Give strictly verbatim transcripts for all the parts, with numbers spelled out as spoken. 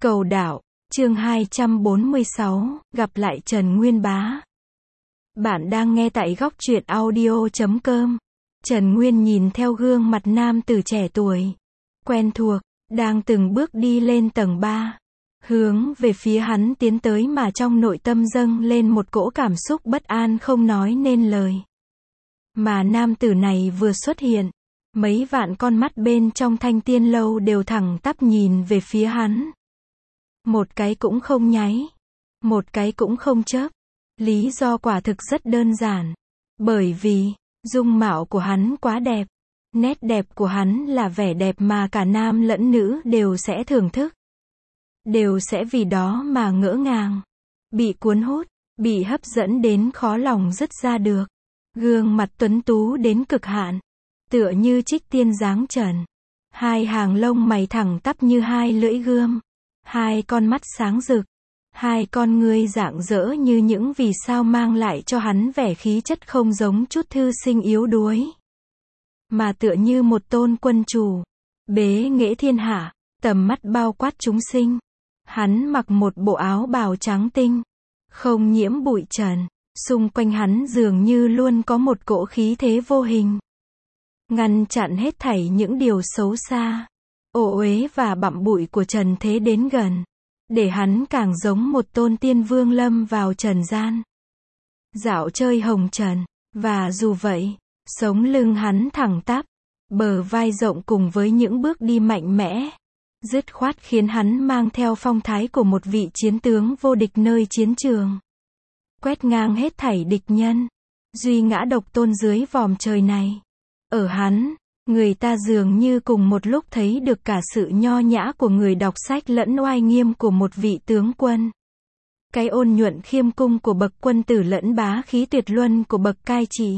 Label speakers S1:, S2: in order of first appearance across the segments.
S1: Cầu đạo, chương hai trăm bốn mươi sáu, gặp lại Trần Nguyên Bá. Bạn đang nghe tại góc truyện audio chấm com. Trần Nguyên nhìn theo gương mặt nam tử trẻ tuổi, quen thuộc, đang từng bước đi lên tầng ba. Hướng về phía hắn tiến tới mà trong nội tâm dâng lên một cỗ cảm xúc bất an không nói nên lời. Mà nam tử này vừa xuất hiện, mấy vạn con mắt bên trong Thanh Tiên Lâu đều thẳng tắp nhìn về phía hắn. Một cái cũng không nháy, một cái cũng không chớp. Lý do quả thực rất đơn giản. Bởi vì, dung mạo của hắn quá đẹp. Nét đẹp của hắn là vẻ đẹp mà cả nam lẫn nữ đều sẽ thưởng thức. Đều sẽ vì đó mà ngỡ ngàng. Bị cuốn hút, bị hấp dẫn đến khó lòng dứt ra được. Gương mặt tuấn tú đến cực hạn. Tựa như trích tiên dáng trần. Hai hàng lông mày thẳng tắp như hai lưỡi gươm. Hai con mắt sáng rực. Hai con ngươi rạng rỡ như những vì sao mang lại cho hắn vẻ khí chất không giống chút thư sinh yếu đuối. Mà tựa như một tôn quân chủ. Bế nghệ thiên hạ, tầm mắt bao quát chúng sinh. Hắn mặc một bộ áo bào trắng tinh. Không nhiễm bụi trần. Xung quanh hắn dường như luôn có một cỗ khí thế vô hình. Ngăn chặn hết thảy những điều xấu xa, ô uế và bặm bụi của trần thế đến gần. Để hắn càng giống một tôn tiên vương lâm vào trần gian. Dạo chơi hồng trần. Và dù vậy, sống lưng hắn thẳng tắp, bờ vai rộng cùng với những bước đi mạnh mẽ. Dứt khoát khiến hắn mang theo phong thái của một vị chiến tướng vô địch nơi chiến trường. Quét ngang hết thảy địch nhân. Duy ngã độc tôn dưới vòm trời này. Ở hắn, người ta dường như cùng một lúc thấy được cả sự nho nhã của người đọc sách lẫn oai nghiêm của một vị tướng quân. Cái ôn nhuận khiêm cung của bậc quân tử lẫn bá khí tuyệt luân của bậc cai trị.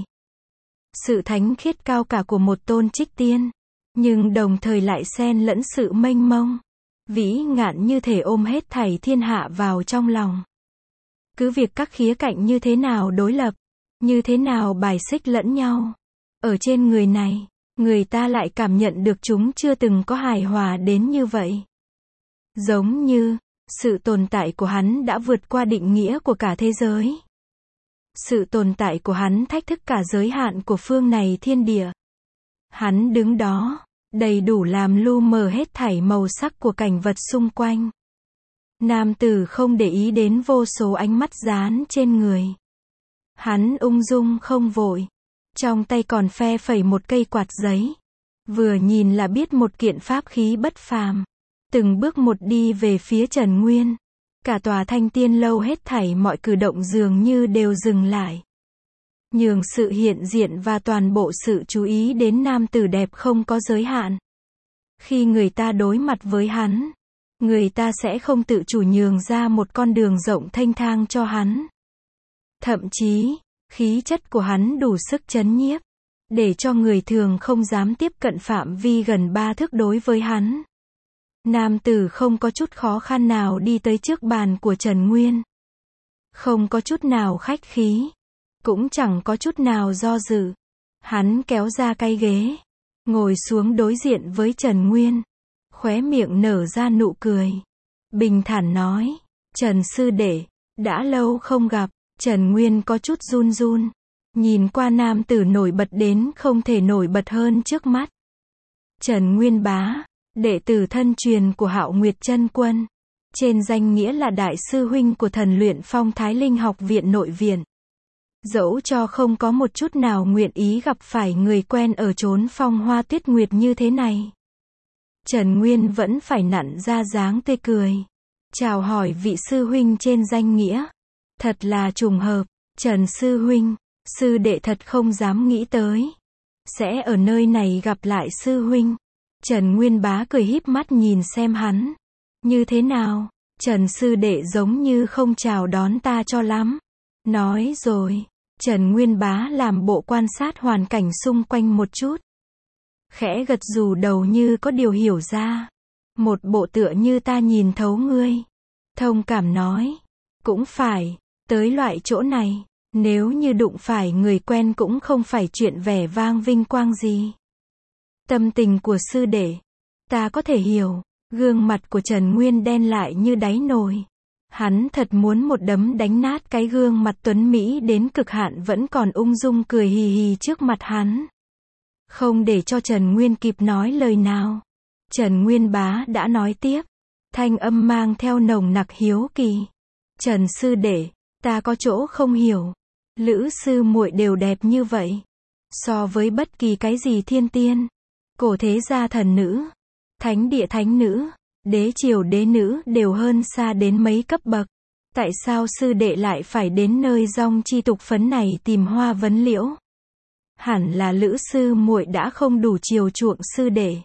S1: Sự thánh khiết cao cả của một tôn trích tiên. Nhưng đồng thời lại xen lẫn sự mênh mông. Vĩ ngạn như thể ôm hết thảy thiên hạ vào trong lòng. Cứ việc các khía cạnh như thế nào đối lập, như thế nào bài xích lẫn nhau. Ở trên người này, người ta lại cảm nhận được chúng chưa từng có hài hòa đến như vậy. Giống như, sự tồn tại của hắn đã vượt qua định nghĩa của cả thế giới. Sự tồn tại của hắn thách thức cả giới hạn của phương này thiên địa. Hắn đứng đó, đầy đủ làm lu mờ hết thảy màu sắc của cảnh vật xung quanh. Nam tử không để ý đến vô số ánh mắt dán trên người. Hắn ung dung không vội. Trong tay còn phe phẩy một cây quạt giấy. Vừa nhìn là biết một kiện pháp khí bất phàm. Từng bước một đi về phía Trần Nguyên. Cả tòa Thanh Tiên Lâu hết thảy mọi cử động dường như đều dừng lại. Nhường sự hiện diện và toàn bộ sự chú ý đến nam tử đẹp không có giới hạn. Khi người ta đối mặt với hắn, người ta sẽ không tự chủ nhường ra một con đường rộng thênh thang cho hắn. Thậm chí, khí chất của hắn đủ sức chấn nhiếp, để cho người thường không dám tiếp cận phạm vi gần ba thước đối với hắn. Nam tử không có chút khó khăn nào đi tới trước bàn của Trần Nguyên. Không có chút nào khách khí, cũng chẳng có chút nào do dự. Hắn kéo ra cái ghế, ngồi xuống đối diện với Trần Nguyên, khóe miệng nở ra nụ cười. Bình thản nói, Trần sư đệ, đã lâu không gặp. Trần Nguyên có chút run run, nhìn qua nam tử nổi bật đến không thể nổi bật hơn trước mắt. Trần Nguyên Bá, đệ tử thân truyền của Hạo Nguyệt Chân Quân, trên danh nghĩa là đại sư huynh của Thần Luyện Phong Thái Linh Học Viện nội viện. Dẫu cho không có một chút nào nguyện ý gặp phải người quen ở chốn phong hoa tuyết nguyệt như thế này. Trần Nguyên vẫn phải nặn ra dáng tươi cười, chào hỏi vị sư huynh trên danh nghĩa. Thật là trùng hợp, Trần sư huynh, sư đệ thật không dám nghĩ tới. Sẽ ở nơi này gặp lại sư huynh. Trần Nguyên Bá cười híp mắt nhìn xem hắn. Như thế nào, Trần sư đệ giống như không chào đón ta cho lắm. Nói rồi, Trần Nguyên Bá làm bộ quan sát hoàn cảnh xung quanh một chút. Khẽ gật gù đầu như có điều hiểu ra. Một bộ tựa như ta nhìn thấu ngươi. Thông cảm nói, cũng phải. Tới loại chỗ này, nếu như đụng phải người quen cũng không phải chuyện vẻ vang vinh quang gì. Tâm tình của sư đệ, ta có thể hiểu, Gương mặt của Trần Nguyên đen lại như đáy nồi. Hắn thật muốn một đấm đánh nát cái gương mặt tuấn Mỹ đến cực hạn vẫn còn ung dung cười hì hì trước mặt hắn. Không để cho Trần Nguyên kịp nói lời nào. Trần Nguyên Bá đã nói tiếp. Thanh âm mang theo nồng nặc hiếu kỳ. Trần sư đệ, ta có chỗ không hiểu. Lữ sư muội đều đẹp như vậy. So với bất kỳ cái gì thiên tiên, cổ thế gia thần nữ, thánh địa thánh nữ, đế triều đế nữ đều hơn xa đến mấy cấp bậc. Tại sao sư đệ lại phải đến nơi dong chi tục phấn này tìm hoa vấn liễu? Hẳn là Lữ sư muội đã không đủ chiều chuộng sư đệ.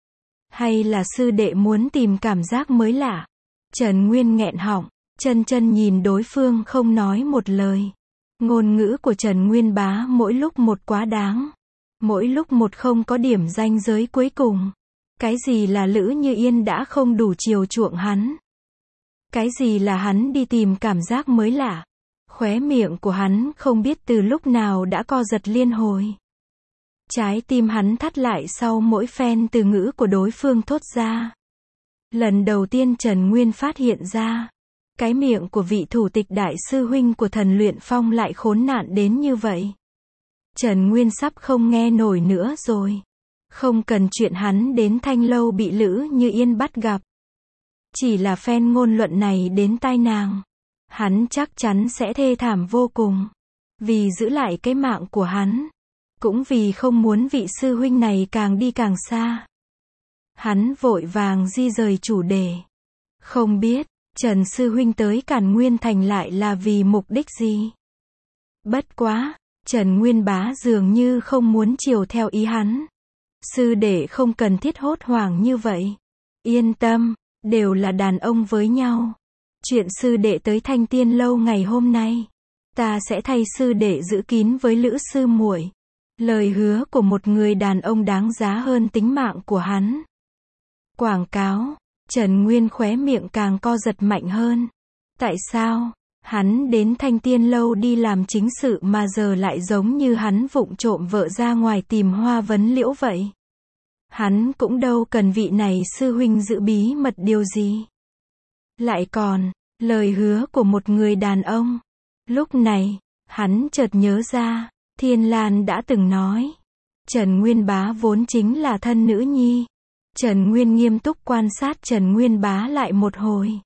S1: Hay là sư đệ muốn tìm cảm giác mới lạ? Trần Nguyên nghẹn họng, chân chân nhìn đối phương không nói một lời. Ngôn ngữ của Trần Nguyên Bá mỗi lúc một quá đáng. Mỗi lúc một không có điểm ranh giới cuối cùng. Cái gì là Lữ Như Yên đã không đủ chiều chuộng hắn? Cái gì là hắn đi tìm cảm giác mới lạ? Khóe miệng của hắn không biết từ lúc nào đã co giật liên hồi. Trái tim hắn thắt lại sau mỗi phen từ ngữ của đối phương thốt ra. Lần đầu tiên Trần Nguyên phát hiện ra, cái miệng của vị thủ tịch đại sư huynh của Thần Luyện Phong lại khốn nạn đến như vậy. Trần Nguyên sắp không nghe nổi nữa rồi. Không cần chuyện hắn đến Thanh Lâu bị Lữ Như Yên bắt gặp. Chỉ là phen ngôn luận này đến tai nàng, hắn chắc chắn sẽ thê thảm vô cùng. Vì giữ lại cái mạng của hắn, cũng vì không muốn vị sư huynh này càng đi càng xa. Hắn vội vàng di rời chủ đề. Không biết, Trần sư huynh tới Càn Nguyên Thành lại là vì mục đích gì? Bất quá, Trần Nguyên Bá dường như không muốn chiều theo ý hắn. Sư đệ không cần thiết hốt hoảng như vậy. Yên tâm, đều là đàn ông với nhau. Chuyện sư đệ tới Thanh Tiên Lâu ngày hôm nay, ta sẽ thay sư đệ giữ kín với Lữ sư muội. Lời hứa của một người đàn ông đáng giá hơn tính mạng của hắn. Quảng cáo, Trần Nguyên khóe miệng càng co giật mạnh hơn. Tại sao, hắn đến Thanh Tiên Lâu đi làm chính sự mà giờ lại giống như hắn vụng trộm vợ ra ngoài tìm hoa vấn liễu vậy? Hắn cũng đâu cần vị này sư huynh giữ bí mật điều gì. Lại còn, lời hứa của một người đàn ông. Lúc này, hắn chợt nhớ ra, Thiên Lan đã từng nói, Trần Nguyên Bá vốn chính là thân nữ nhi. Trần Nguyên nghiêm túc quan sát Trần Nguyên Bá lại một hồi.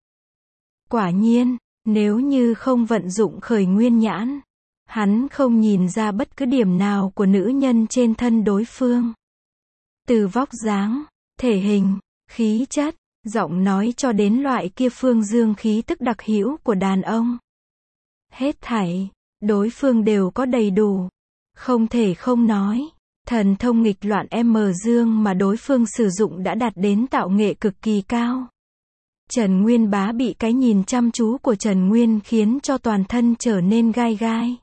S1: Quả nhiên, nếu như không vận dụng khởi nguyên nhãn, hắn không nhìn ra bất cứ điểm nào của nữ nhân trên thân đối phương. Từ vóc dáng, thể hình, khí chất, giọng nói cho đến loại kia phương dương khí tức đặc hữu của đàn ông. Hết thảy, đối phương đều có đầy đủ. Không thể không nói, thần thông nghịch loạn M dương mà đối phương sử dụng đã đạt đến tạo nghệ cực kỳ cao. Trần Nguyên Bá bị cái nhìn chăm chú của Trần Nguyên khiến cho toàn thân trở nên gai gai.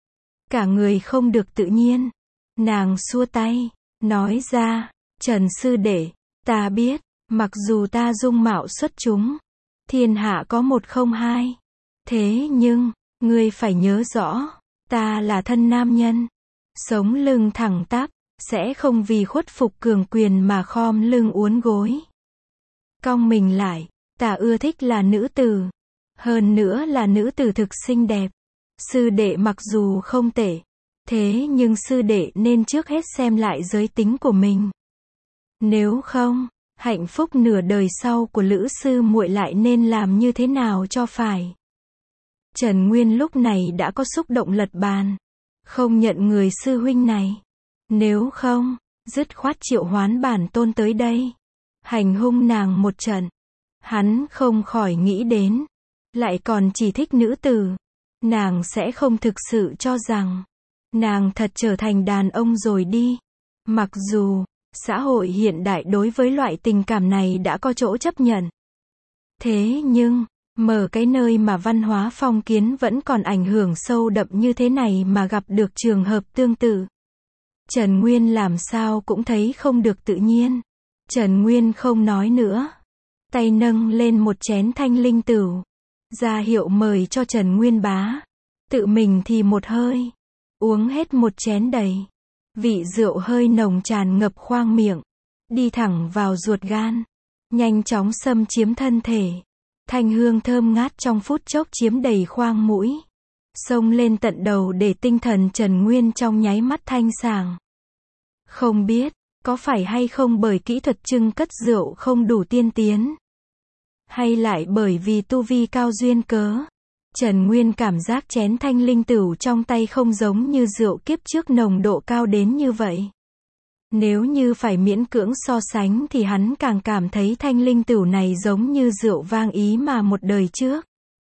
S1: Cả người không được tự nhiên. Nàng xua tay, nói ra, Trần sư đệ, ta biết, mặc dù ta dung mạo xuất chúng, thiên hạ có một không hai. Thế nhưng, ngươi phải nhớ rõ, ta là thân nam nhân. Sống lưng thẳng tắp, sẽ không vì khuất phục cường quyền mà khom lưng uốn gối. Cong mình lại, ta ưa thích là nữ tử. Hơn nữa là nữ tử thực xinh đẹp. Sư đệ mặc dù không tệ, thế nhưng sư đệ nên trước hết xem lại giới tính của mình. Nếu không, hạnh phúc nửa đời sau của Lữ sư muội lại nên làm như thế nào cho phải. Trần Nguyên lúc này đã có xúc động lật bàn. Không nhận người sư huynh này. Nếu không, dứt khoát triệu hoán bản tôn tới đây. Hành hung nàng một trận. Hắn không khỏi nghĩ đến. Lại còn chỉ thích nữ tử. Nàng sẽ không thực sự cho rằng nàng thật trở thành đàn ông rồi đi. Mặc dù xã hội hiện đại đối với loại tình cảm này đã có chỗ chấp nhận. Thế nhưng, mở cái nơi mà văn hóa phong kiến vẫn còn ảnh hưởng sâu đậm như thế này mà gặp được trường hợp tương tự. Trần Nguyên làm sao cũng thấy không được tự nhiên. Trần Nguyên không nói nữa. Tay nâng lên một chén thanh linh tửu. Ra hiệu mời cho Trần Nguyên Bá. Tự mình thì một hơi. Uống hết một chén đầy. Vị rượu hơi nồng tràn ngập khoang miệng. Đi thẳng vào ruột gan. nhanh chóng xâm chiếm thân thể. Thanh hương thơm ngát trong phút chốc chiếm đầy khoang mũi, xông lên tận đầu để tinh thần Trần Nguyên trong nháy mắt thanh sảng. Không biết, có phải hay không bởi kỹ thuật trưng cất rượu không đủ tiên tiến, hay lại bởi vì tu vi cao duyên cớ, Trần Nguyên cảm giác chén thanh linh tửu trong tay không giống như rượu kiếp trước nồng độ cao đến như vậy. Nếu như phải miễn cưỡng so sánh thì hắn càng cảm thấy thanh linh tửu này giống như rượu vang ý mà một đời trước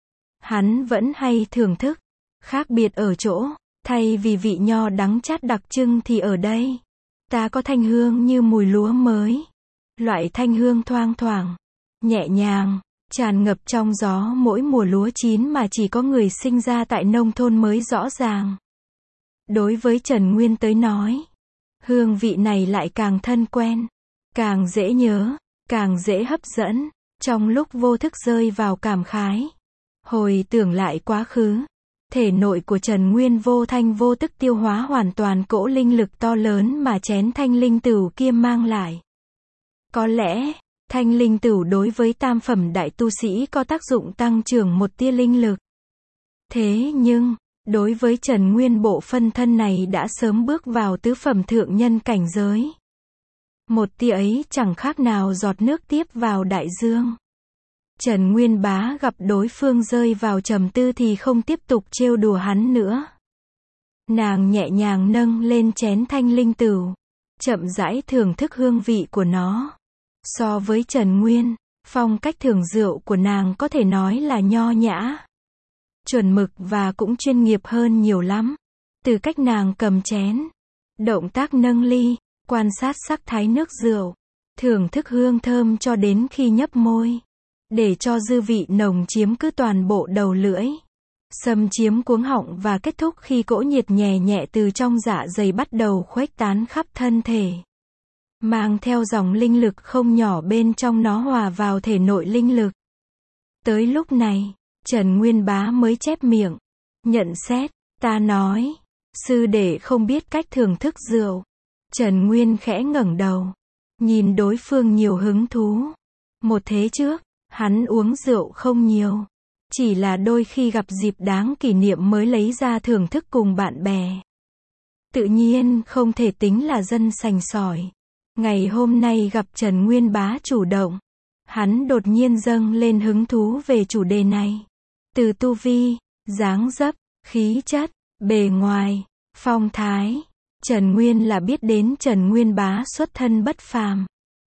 S1: hắn vẫn hay thưởng thức. Khác biệt ở chỗ, thay vì vị nho đắng chát đặc trưng thì ở đây, ta có thanh hương như mùi lúa mới. Loại thanh hương thoang thoảng, nhẹ nhàng, tràn ngập trong gió mỗi mùa lúa chín mà chỉ có người sinh ra tại nông thôn mới rõ ràng. Đối với Trần Nguyên tới nói, hương vị này lại càng thân quen, càng dễ nhớ, càng dễ hấp dẫn. Trong lúc vô thức rơi vào cảm khái, hồi tưởng lại quá khứ, thể nội của Trần Nguyên vô thanh vô tức tiêu hóa hoàn toàn cỗ linh lực to lớn mà chén thanh linh tửu kia mang lại. Có lẽ, thanh linh tửu đối với tam phẩm đại tu sĩ có tác dụng tăng trưởng một tia linh lực. Thế nhưng, đối với Trần Nguyên bộ phân thân này đã sớm bước vào tứ phẩm thượng nhân cảnh giới. Một tia ấy chẳng khác nào giọt nước tiếp vào đại dương. Trần Nguyên Bá gặp đối phương rơi vào trầm tư thì không tiếp tục trêu đùa hắn nữa. Nàng nhẹ nhàng nâng lên chén thanh linh tửu, chậm rãi thưởng thức hương vị của nó. So với Trần Nguyên, phong cách thưởng rượu của nàng có thể nói là nho nhã, chuẩn mực và cũng chuyên nghiệp hơn nhiều lắm. Từ cách nàng cầm chén, động tác nâng ly, quan sát sắc thái nước rượu, thưởng thức hương thơm cho đến khi nhấp môi, để cho dư vị nồng chiếm cứ toàn bộ đầu lưỡi, xâm chiếm cuống họng và kết thúc khi cỗ nhiệt nhẹ nhẹ từ trong dạ dày bắt đầu khuếch tán khắp thân thể, mang theo dòng linh lực không nhỏ bên trong nó hòa vào thể nội linh lực. Tới lúc này, Trần Nguyên Bá mới chép miệng, nhận xét, ta nói, sư đệ không biết cách thưởng thức rượu. Trần Nguyên khẽ ngẩng đầu, nhìn đối phương nhiều hứng thú. Một thế trước, hắn uống rượu không nhiều, chỉ là đôi khi gặp dịp đáng kỷ niệm mới lấy ra thưởng thức cùng bạn bè. Tự nhiên không thể tính là dân sành sỏi. Ngày hôm nay gặp Trần Nguyên Bá chủ động, hắn đột nhiên dâng lên hứng thú về chủ đề này. Từ tu vi, dáng dấp, khí chất, bề ngoài, phong thái, Trần Nguyên là biết đến Trần Nguyên Bá xuất thân bất phàm.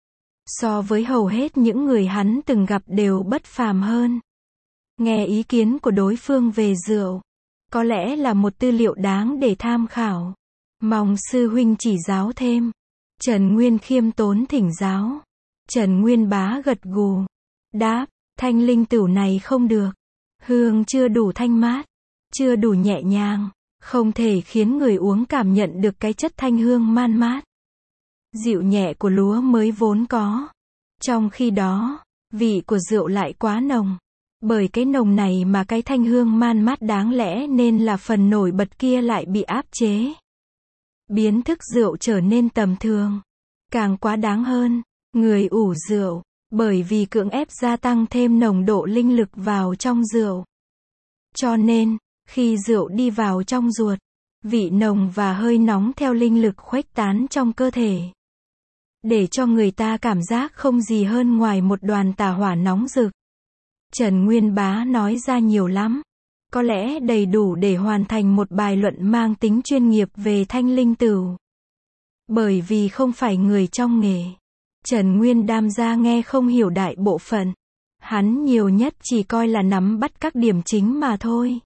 S1: So với hầu hết những người hắn từng gặp đều bất phàm hơn. Nghe ý kiến của đối phương về rượu, có lẽ là một tư liệu đáng để tham khảo. Mong sư huynh chỉ giáo thêm. Trần Nguyên khiêm tốn thỉnh giáo. Trần Nguyên Bá gật gù, đáp, thanh linh tửu này không được. Hương chưa đủ thanh mát, chưa đủ nhẹ nhàng, không thể khiến người uống cảm nhận được cái chất thanh hương man mát, dịu nhẹ của lúa mới vốn có. Trong khi đó, vị của rượu lại quá nồng. Bởi cái nồng này mà cái thanh hương man mát đáng lẽ nên là phần nổi bật kia lại bị áp chế, biến thức rượu trở nên tầm thường. Càng quá đáng hơn, người ủ rượu, bởi vì cưỡng ép gia tăng thêm nồng độ linh lực vào trong rượu. Cho nên, khi rượu đi vào trong ruột, vị nồng và hơi nóng theo linh lực khuếch tán trong cơ thể, để cho người ta cảm giác không gì hơn ngoài một đoàn tà hỏa nóng rực. Trần Nguyên Bá nói ra nhiều lắm, có lẽ đầy đủ để hoàn thành một bài luận mang tính chuyên nghiệp về thanh linh tửu. Bởi vì không phải người trong nghề, Trần Nguyên Đam gia nghe không hiểu đại bộ phận. Hắn nhiều nhất chỉ coi là nắm bắt các điểm chính mà thôi.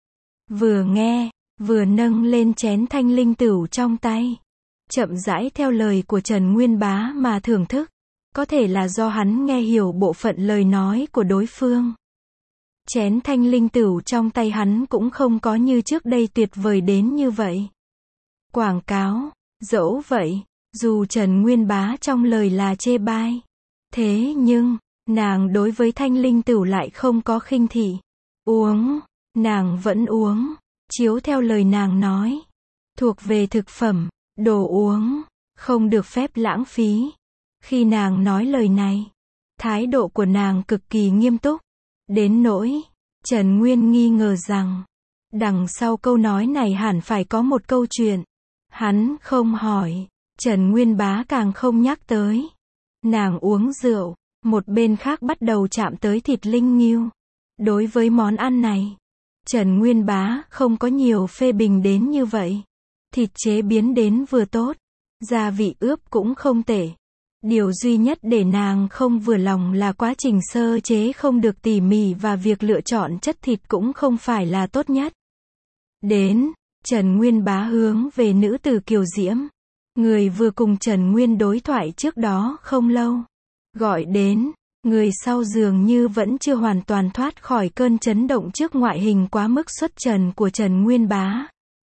S1: Vừa nghe, vừa nâng lên chén thanh linh tửu trong tay, chậm rãi theo lời của Trần Nguyên Bá mà thưởng thức. Có thể là do hắn nghe hiểu bộ phận lời nói của đối phương. Chén thanh linh tửu trong tay hắn cũng không có như trước đây tuyệt vời đến như vậy. Quảng cáo, dẫu vậy, dù Trần Nguyên Bá trong lời là chê bai, thế nhưng, nàng đối với thanh linh tửu lại không có khinh thị. Uống, nàng vẫn uống, chiếu theo lời nàng nói. Thuộc về thực phẩm, đồ uống, không được phép lãng phí. Khi nàng nói lời này, Thái độ của nàng cực kỳ nghiêm túc. Đến nỗi, Trần Nguyên nghi ngờ rằng, đằng sau câu nói này hẳn phải có một câu chuyện. Hắn không hỏi, Trần Nguyên Bá càng không nhắc tới. Nàng uống rượu, một bên khác bắt đầu chạm tới thịt linh ngưu. Đối với món ăn này, Trần Nguyên Bá không có nhiều phê bình đến như vậy. Thịt chế biến đến vừa tốt, gia vị ướp cũng không tệ. Điều duy nhất để nàng không vừa lòng là quá trình sơ chế không được tỉ mỉ và việc lựa chọn chất thịt cũng không phải là tốt nhất. Đến, Trần Nguyên Bá hướng về nữ tử Kiều Diễm, người vừa cùng Trần Nguyên đối thoại trước đó không lâu. Gọi đến, người sau dường như vẫn chưa hoàn toàn thoát khỏi cơn chấn động trước ngoại hình quá mức xuất trần của Trần Nguyên Bá.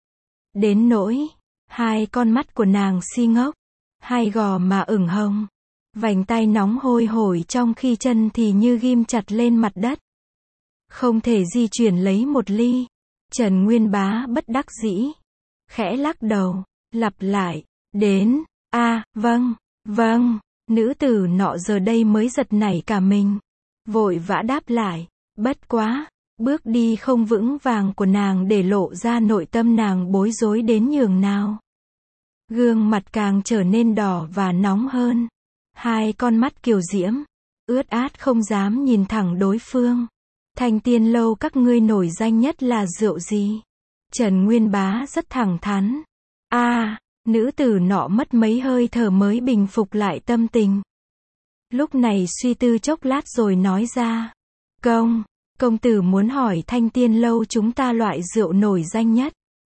S1: Đến nỗi, hai con mắt của nàng si ngốc, hai gò má ửng hồng, vành tay nóng hôi hổi trong khi chân thì như ghim chặt lên mặt đất. Không thể di chuyển lấy một ly. Trần Nguyên Bá bất đắc dĩ, khẽ lắc đầu, lặp lại, đến, a, à, vâng, vâng, nữ tử nọ giờ đây mới giật nảy cả mình, vội vã đáp lại, bất quá, bước đi không vững vàng của nàng để lộ ra nội tâm nàng bối rối đến nhường nào. Gương mặt càng trở nên đỏ và nóng hơn, hai con mắt Kiều Diễm, ướt át không dám nhìn thẳng đối phương. Thanh Tiên Lâu các ngươi nổi danh nhất là rượu gì? Trần Nguyên Bá rất thẳng thắn. A, à, nữ tử nọ mất mấy hơi thở mới bình phục lại tâm tình. Lúc này suy tư chốc lát rồi nói ra. Công, công tử muốn hỏi Thanh Tiên Lâu chúng ta loại rượu nổi danh nhất.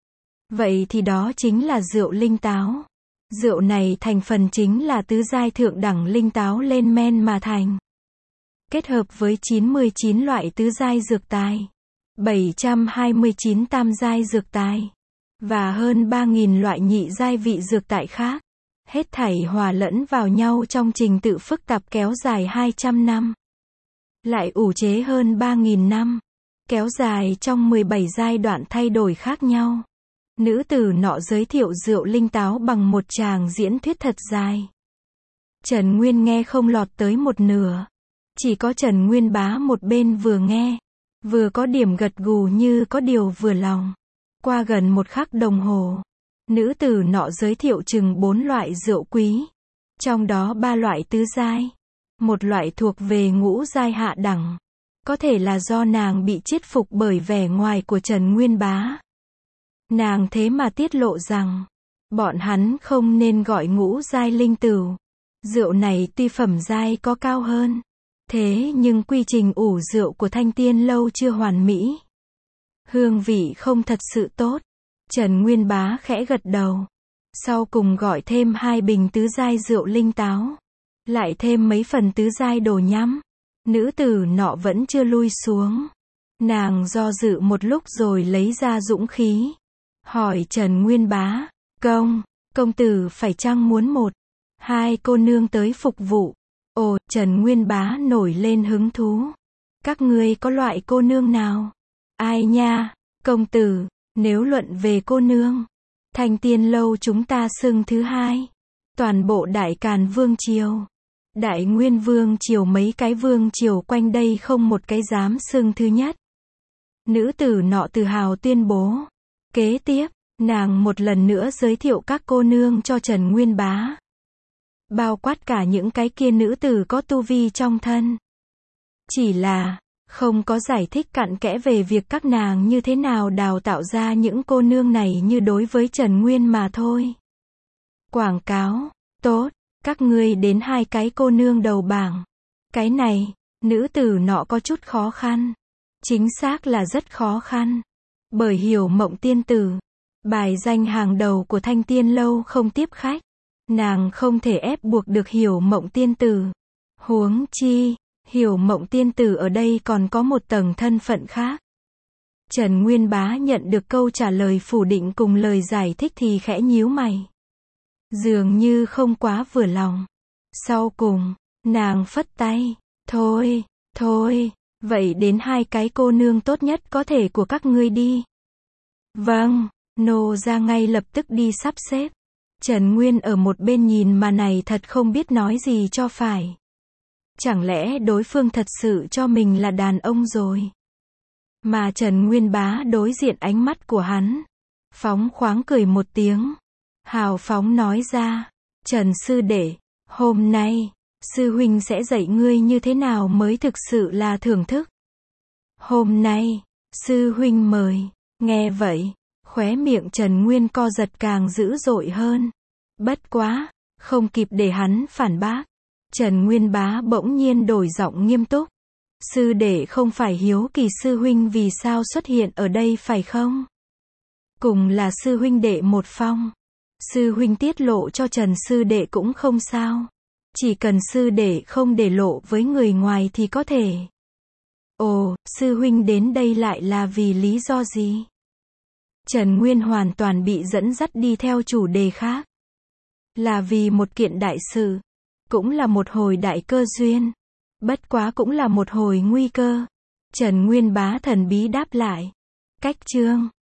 S1: Vậy thì đó chính là rượu linh táo. Rượu này thành phần chính là tứ giai thượng đẳng linh táo lên men mà thành. Kết hợp với chín mươi chín loại tứ giai dược tài, bảy trăm hai mươi chín tam giai dược tài, và hơn ba nghìn loại nhị giai vị dược tài khác. Hết thảy hòa lẫn vào nhau trong trình tự phức tạp kéo dài hai trăm năm. Lại ủ chế hơn ba nghìn năm. Kéo dài trong mười bảy giai đoạn thay đổi khác nhau. Nữ tử nọ giới thiệu rượu linh táo bằng một tràng diễn thuyết thật dài. Trần Nguyên nghe không lọt tới một nửa. Chỉ có Trần Nguyên Bá một bên vừa nghe, vừa có điểm gật gù như có điều vừa lòng. Qua gần một khắc đồng hồ, nữ tử nọ giới thiệu chừng bốn loại rượu quý. Trong đó ba loại tứ giai, một loại thuộc về ngũ giai hạ đẳng. Có thể là do nàng bị chiết phục bởi vẻ ngoài của Trần Nguyên Bá. Nàng thế mà tiết lộ rằng, bọn hắn không nên gọi ngũ giai linh tửu. Rượu này tuy phẩm giai có cao hơn, thế nhưng quy trình ủ rượu của Thanh Tiên Lâu chưa hoàn mỹ. Hương vị không thật sự tốt. Trần Nguyên Bá khẽ gật đầu. Sau cùng gọi thêm hai bình tứ giai rượu linh táo. Lại thêm mấy phần tứ giai đồ nhắm. Nữ tử nọ vẫn chưa lui xuống. Nàng do dự một lúc rồi lấy ra dũng khí. Hỏi Trần Nguyên Bá, công, công tử phải chăng muốn một, hai cô nương tới phục vụ? Ồ, Trần Nguyên Bá nổi lên hứng thú. Các ngươi có loại cô nương nào? Ai nha, công tử, nếu luận về cô nương, Thanh Tiên Lâu chúng ta xưng thứ hai. Toàn bộ Đại Càn Vương Triều, Đại Nguyên Vương Triều mấy cái vương triều quanh đây không một cái dám xưng thứ nhất. Nữ tử nọ tự hào tuyên bố. Kế tiếp, nàng một lần nữa giới thiệu các cô nương cho Trần Nguyên Bá. Bao quát cả những cái kia nữ tử có tu vi trong thân. Chỉ là, không có giải thích cặn kẽ về việc các nàng như thế nào đào tạo ra những cô nương này như đối với Trần Nguyên mà thôi. Quảng cáo, tốt, các ngươi đến hai cái cô nương đầu bảng. Cái này, nữ tử nọ có chút khó khăn. Chính xác là rất khó khăn. Bởi Hiểu Mộng tiên tử, bài danh hàng đầu của Thanh Tiên Lâu không tiếp khách. Nàng không thể ép buộc được Hiểu Mộng tiên tử. Huống chi, Hiểu Mộng tiên tử ở đây còn có một tầng thân phận khác. Trần Nguyên Bá nhận được câu trả lời phủ định cùng lời giải thích thì khẽ nhíu mày. Dường như không quá vừa lòng. Sau cùng, nàng phất tay. Thôi, thôi, vậy đến hai cái cô nương tốt nhất có thể của các ngươi đi. Vâng, nô ra ngay lập tức đi sắp xếp. Trần Nguyên ở một bên nhìn mà này thật không biết nói gì cho phải. Chẳng lẽ đối phương thật sự cho mình là đàn ông rồi? Mà Trần Nguyên Bá đối diện ánh mắt của hắn, phóng khoáng cười một tiếng, hào phóng nói ra, Trần sư đệ, hôm nay, sư huynh sẽ dạy ngươi như thế nào mới thực sự là thưởng thức. Hôm nay, sư huynh mời. Nghe vậy, khóe miệng Trần Nguyên co giật càng dữ dội hơn. Bất quá, không kịp để hắn phản bác, Trần Nguyên Bá bỗng nhiên đổi giọng nghiêm túc. Sư đệ không phải hiếu kỳ sư huynh vì sao xuất hiện ở đây phải không? Cùng là sư huynh đệ một phong. Sư huynh tiết lộ cho Trần sư đệ cũng không sao. Chỉ cần sư đệ không để lộ với người ngoài thì có thể. Ồ, sư huynh đến đây lại là vì lý do gì? Trần Nguyên hoàn toàn bị dẫn dắt đi theo chủ đề khác. Là vì một kiện đại sự. Cũng là một hồi đại cơ duyên. Bất quá cũng là một hồi nguy cơ. Trần Nguyên Bá thần bí đáp lại. Cách chương